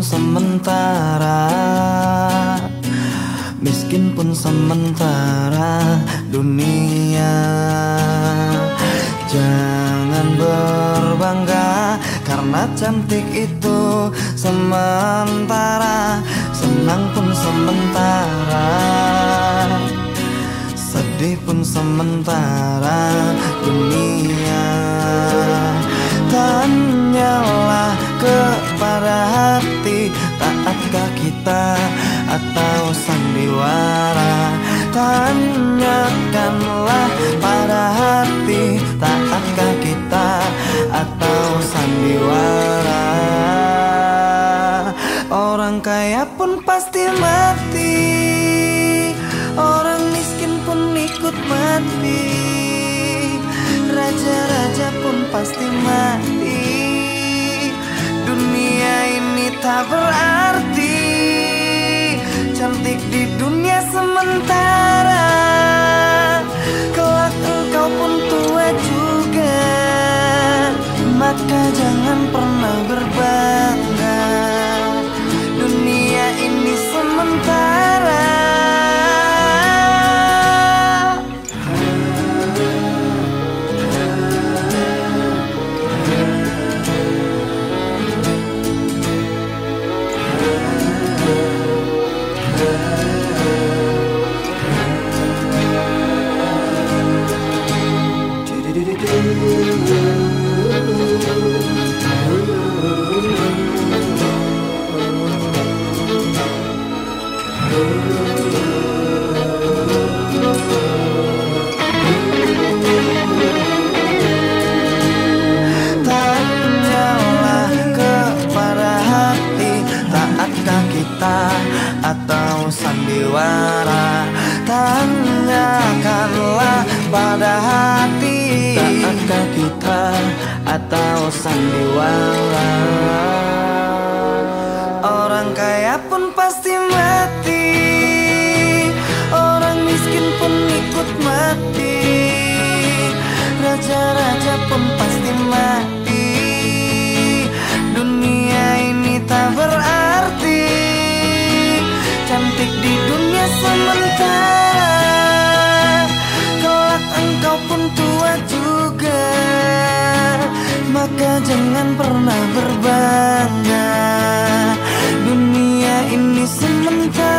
sementara, miskin pun sementara dunia. Jangan berbangga karena cantik itu sementara, senang pun sementara, sedih pun sementara dunia. Tanyalah kepada hati, taatkah kita atau sandiwara? Tanyakanlah pada hati, taatkah kita atau sandiwara? Orang kaya pun pasti mati, orang miskin pun ikut mati, raja-raja pun pasti mati. Dunia ini tak berarti, cantik di dunia sementara, kelak engkau pun tua juga, maka jangan pernah berbangga. Dunia ini sementara. Tanyalah kepada hati, taatkah kita atau sandiwara? Tanyakanlah pada hati, taatkah kita atau sandiwara? Orang kaya pun pasti mati, orang miskin pun ikut mati, raja-raja pun pasti mati. Dunia ini tak berarti, cantik di dunia sementara, kelak engkau pun tua juga, maka jangan pernah berbangga. Dunia ini sementara.